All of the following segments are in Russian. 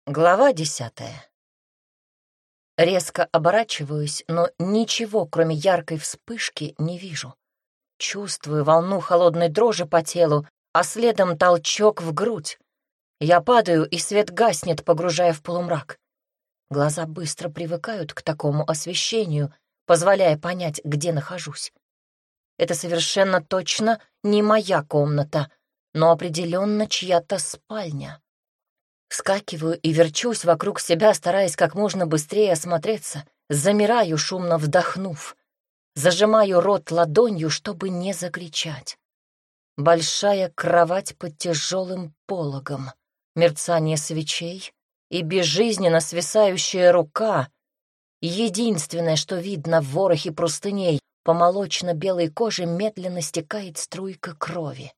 Глава 10. Резко оборачиваюсь, но ничего, кроме яркой вспышки, не вижу. Чувствую волну холодной дрожи по телу, а следом толчок в грудь. Я падаю, и свет гаснет, погружая в полумрак. Глаза быстро привыкают к такому освещению, позволяя понять, где нахожусь. Это совершенно точно не моя комната, но определенно чья-то спальня. Вскакиваю и верчусь вокруг себя, стараясь как можно быстрее осмотреться. Замираю, шумно вдохнув. Зажимаю рот ладонью, чтобы не закричать. Большая кровать под тяжелым пологом, мерцание свечей и безжизненно свисающая рука. Единственное, что видно в ворохе простыней, по молочно-белой коже медленно стекает струйка крови.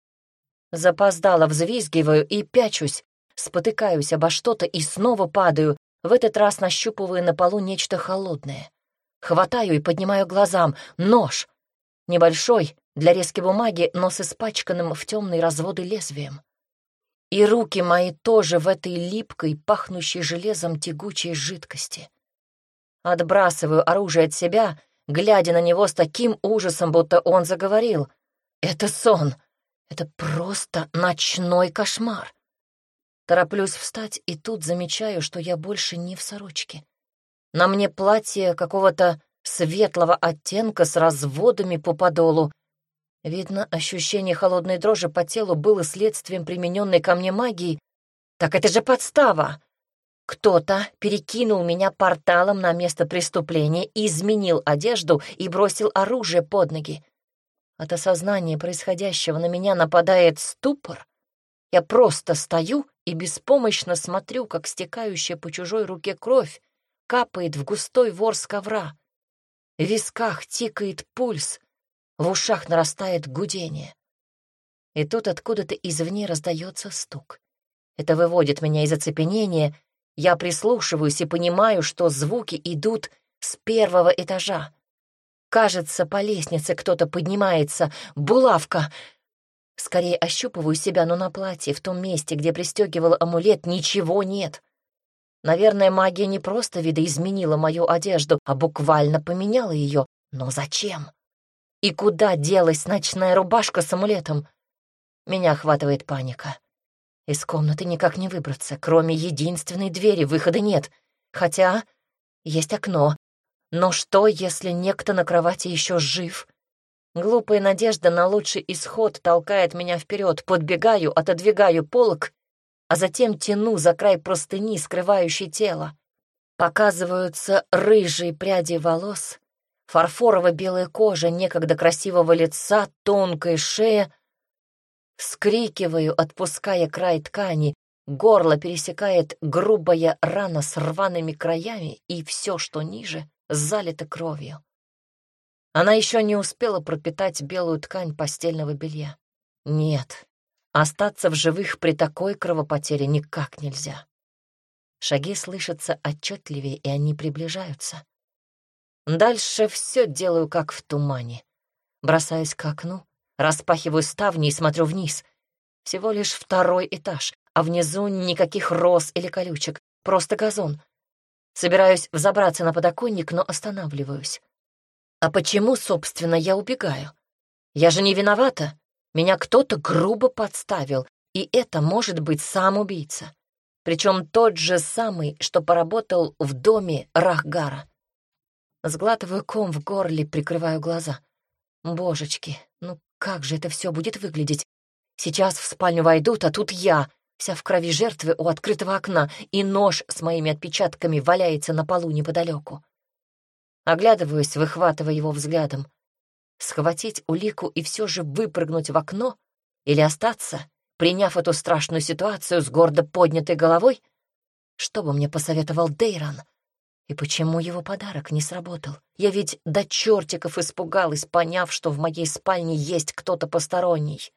Запоздало взвизгиваю и пячусь, спотыкаюсь обо что-то и снова падаю, в этот раз нащупываю на полу нечто холодное. Хватаю и поднимаю глазам. Нож. Небольшой, для резки бумаги, но с испачканным в темные разводы лезвием. И руки мои тоже в этой липкой, пахнущей железом тягучей жидкости. Отбрасываю оружие от себя, глядя на него с таким ужасом, будто он заговорил. Это сон. Это просто ночной кошмар. Тороплюсь встать, и тут замечаю, что я больше не в сорочке. На мне платье какого-то светлого оттенка с разводами по подолу. Видно, ощущение холодной дрожи по телу было следствием примененной ко мне магии. Так это же подстава! Кто-то перекинул меня порталом на место преступления, изменил одежду и бросил оружие под ноги. От осознания происходящего на меня нападает ступор. Я просто стою и беспомощно смотрю, как стекающая по чужой руке кровь капает в густой ворс ковра. В висках тикает пульс, в ушах нарастает гудение. И тут откуда-то извне раздается стук. Это выводит меня из оцепенения. Я прислушиваюсь и понимаю, что звуки идут с первого этажа. Кажется, по лестнице кто-то поднимается. Булавка! Скорее ощупываю себя, но на платье, в том месте, где пристегивала амулет, ничего нет. Наверное, магия не просто видоизменила мою одежду, а буквально поменяла ее. Но зачем? И куда делась ночная рубашка с амулетом? Меня охватывает паника. Из комнаты никак не выбраться, кроме единственной двери, выхода нет. Хотя есть окно. Но что, если некто на кровати еще жив? Глупая надежда на лучший исход толкает меня вперед, подбегаю, отодвигаю полог, а затем тяну за край простыни, скрывающей тело. Показываются рыжие пряди волос, фарфорово-белая кожа некогда красивого лица, тонкая шея. Вскрикиваю, отпуская край ткани, горло пересекает грубая рана с рваными краями, и все, что ниже, залито кровью. Она еще не успела пропитать белую ткань постельного белья. Нет, остаться в живых при такой кровопотере никак нельзя. Шаги слышатся отчетливее, и они приближаются. Дальше все делаю как в тумане. Бросаюсь к окну, распахиваю ставни и смотрю вниз. Всего лишь второй этаж, а внизу никаких роз или колючек, просто газон. Собираюсь взобраться на подоконник, но останавливаюсь. А почему, собственно, я убегаю? Я же не виновата. Меня кто-то грубо подставил, и это может быть сам убийца. Причем тот же самый, что поработал в доме Рахгара. Сглатываю ком в горле, прикрываю глаза. Божечки, ну как же это все будет выглядеть? Сейчас в спальню войдут, а тут я, вся в крови жертвы у открытого окна, и нож с моими отпечатками валяется на полу неподалеку. Оглядываюсь, выхватывая его взглядом. Схватить улику и все же выпрыгнуть в окно или остаться, приняв эту страшную ситуацию с гордо поднятой головой? Что бы мне посоветовал Дейран? И почему его подарок не сработал? Я ведь до чертиков испугалась, поняв, что в моей спальне есть кто-то посторонний.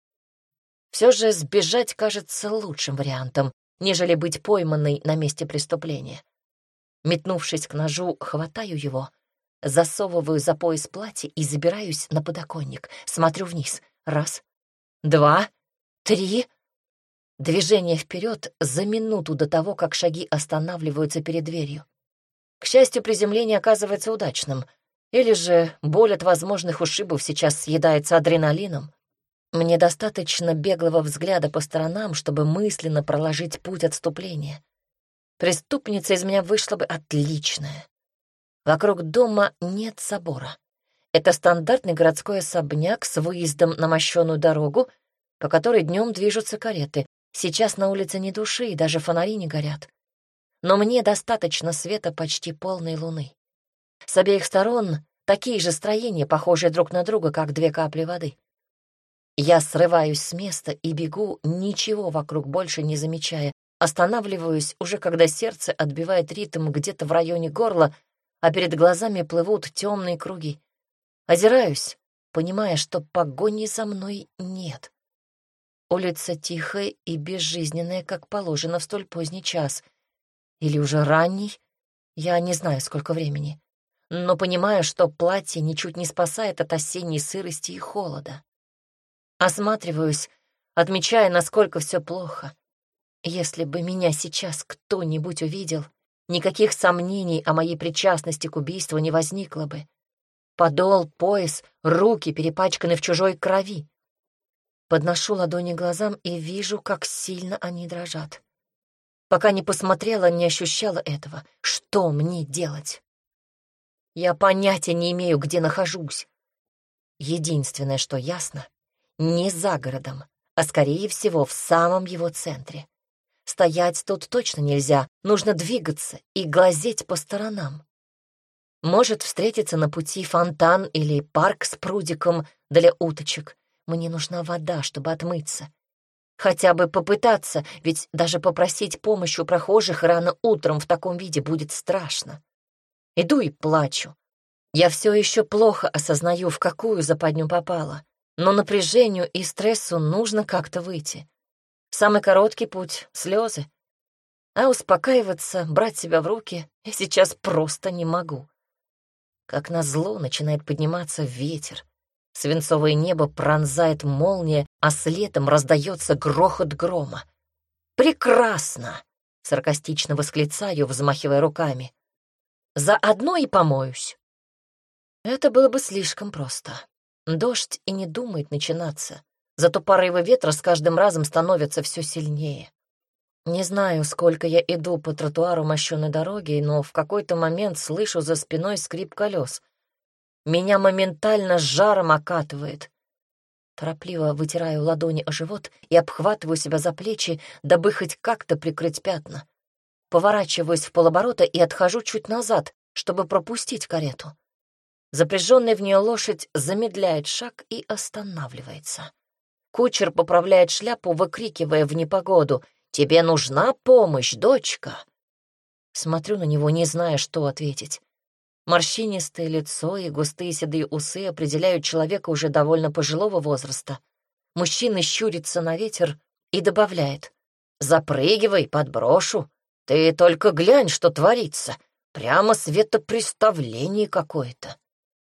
Все же сбежать кажется лучшим вариантом, нежели быть пойманной на месте преступления. Метнувшись к ножу, хватаю его, засовываю за пояс платья и забираюсь на подоконник. Смотрю вниз. 1, 2, 3. Движение вперед за минуту до того, как шаги останавливаются перед дверью. К счастью, приземление оказывается удачным. Или же боль от возможных ушибов сейчас съедается адреналином. Мне достаточно беглого взгляда по сторонам, чтобы мысленно проложить путь отступления. Преступница из меня вышла бы отличная. Вокруг дома нет забора. Это стандартный городской особняк с выездом на мощеную дорогу, по которой днем движутся кареты. Сейчас на улице ни души, и даже фонари не горят. Но мне достаточно света почти полной луны. С обеих сторон такие же строения, похожие друг на друга, как две капли воды. Я срываюсь с места и бегу, ничего вокруг больше не замечая. Останавливаюсь уже, когда сердце отбивает ритм где-то в районе горла, а перед глазами плывут темные круги. Озираюсь, понимая, что погони за мной нет. Улица тихая и безжизненная, как положено в столь поздний час. Или уже ранний, я не знаю, сколько времени. Но понимаю, что платье ничуть не спасает от осенней сырости и холода. Осматриваюсь, отмечая, насколько все плохо. Если бы меня сейчас кто-нибудь увидел, никаких сомнений о моей причастности к убийству не возникло бы. Подол, пояс, руки перепачканы в чужой крови. Подношу ладони к глазам и вижу, как сильно они дрожат. Пока не посмотрела, не ощущала этого. Что мне делать? Я понятия не имею, где нахожусь. Единственное, что ясно, не за городом, а, скорее всего, в самом его центре. Стоять тут точно нельзя, нужно двигаться и глазеть по сторонам. Может встретиться на пути фонтан или парк с прудиком для уточек. Мне нужна вода, чтобы отмыться. Хотя бы попытаться, ведь даже попросить помощи у прохожих рано утром в таком виде будет страшно. Иду и плачу. Я все еще плохо осознаю, в какую западню попала, но напряжению и стрессу нужно как-то выйти. Самый короткий путь — слезы. А успокаиваться, брать себя в руки я сейчас просто не могу. Как назло начинает подниматься ветер. Свинцовое небо пронзает молния, а следом раздается грохот грома. «Прекрасно!» — саркастично восклицаю, взмахивая руками. «Заодно и помоюсь». Это было бы слишком просто. Дождь и не думает начинаться, зато порывы ветра с каждым разом становятся все сильнее. Не знаю, сколько я иду по тротуару мощеной дороги, но в какой-то момент слышу за спиной скрип колес. Меня моментально с жаром окатывает. Торопливо вытираю ладони о живот и обхватываю себя за плечи, дабы хоть как-то прикрыть пятна. Поворачиваюсь в полоборота и отхожу чуть назад, чтобы пропустить карету. Запряженная в нее лошадь замедляет шаг и останавливается. Кучер поправляет шляпу, выкрикивая в непогоду: «Тебе нужна помощь, дочка?» Смотрю на него, не зная, что ответить. Морщинистое лицо и густые седые усы определяют человека уже довольно пожилого возраста. Мужчина щурится на ветер и добавляет: «Запрыгивай, подброшу. Ты только глянь, что творится. Прямо светопреставление какое-то».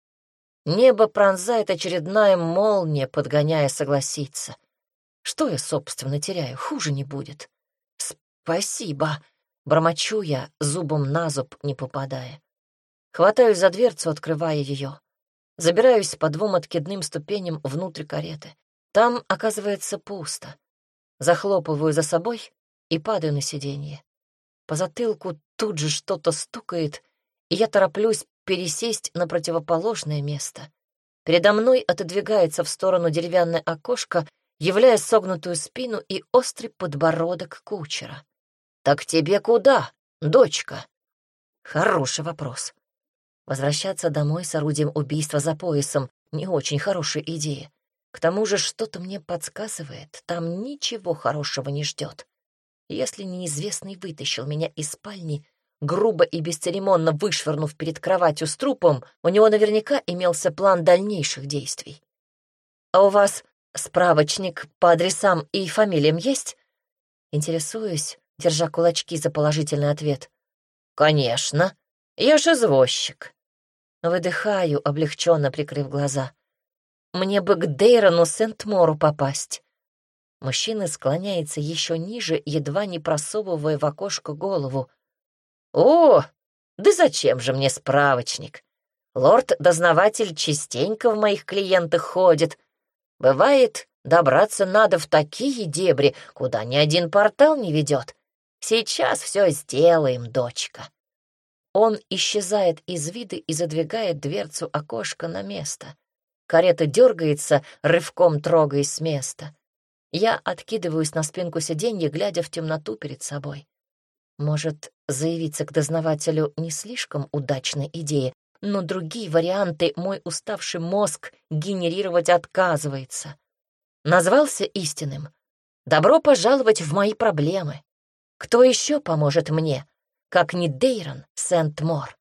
Небо пронзает очередная молния, подгоняя согласиться. Что я, собственно, теряю? Хуже не будет. «Спасибо», — бормочу я, зубом на зуб не попадая. Хватаюсь за дверцу, открывая ее. Забираюсь по двум откидным ступеням внутрь кареты. Там, оказывается, пусто. Захлопываю за собой и падаю на сиденье. По затылку тут же что-то стукает, и я тороплюсь пересесть на противоположное место. Передо мной отодвигается в сторону деревянное окошко, являя согнутую спину и острый подбородок кучера. «Так тебе куда, дочка?» Хороший вопрос. Возвращаться домой с орудием убийства за поясом — не очень хорошая идея. К тому же что-то мне подсказывает, там ничего хорошего не ждет. Если неизвестный вытащил меня из спальни, грубо и бесцеремонно вышвырнув перед кроватью с трупом, у него наверняка имелся план дальнейших действий. «А у вас справочник по адресам и фамилиям есть?» Интересуюсь, держа кулачки за положительный ответ. «Конечно, я же извозчик». Выдыхаю, облегченно прикрыв глаза. «Мне бы к Дейрону Сент-Мору попасть». Мужчина склоняется еще ниже, едва не просовывая в окошко голову. «О, да зачем же мне справочник? Лорд-дознаватель частенько в моих клиентах ходит. Бывает, добраться надо в такие дебри, куда ни один портал не ведет. Сейчас все сделаем, дочка». Он исчезает из вида и задвигает дверцу окошка на место. Карета дергается, рывком трогаясь с места. Я откидываюсь на спинку сиденья, глядя в темноту перед собой. Может, заявиться к дознавателю не слишком удачная идея, но другие варианты мой уставший мозг генерировать отказывается. Назвался истинным. Добро пожаловать в мои проблемы. Кто еще поможет мне, как не Дейрон Сент-Мор?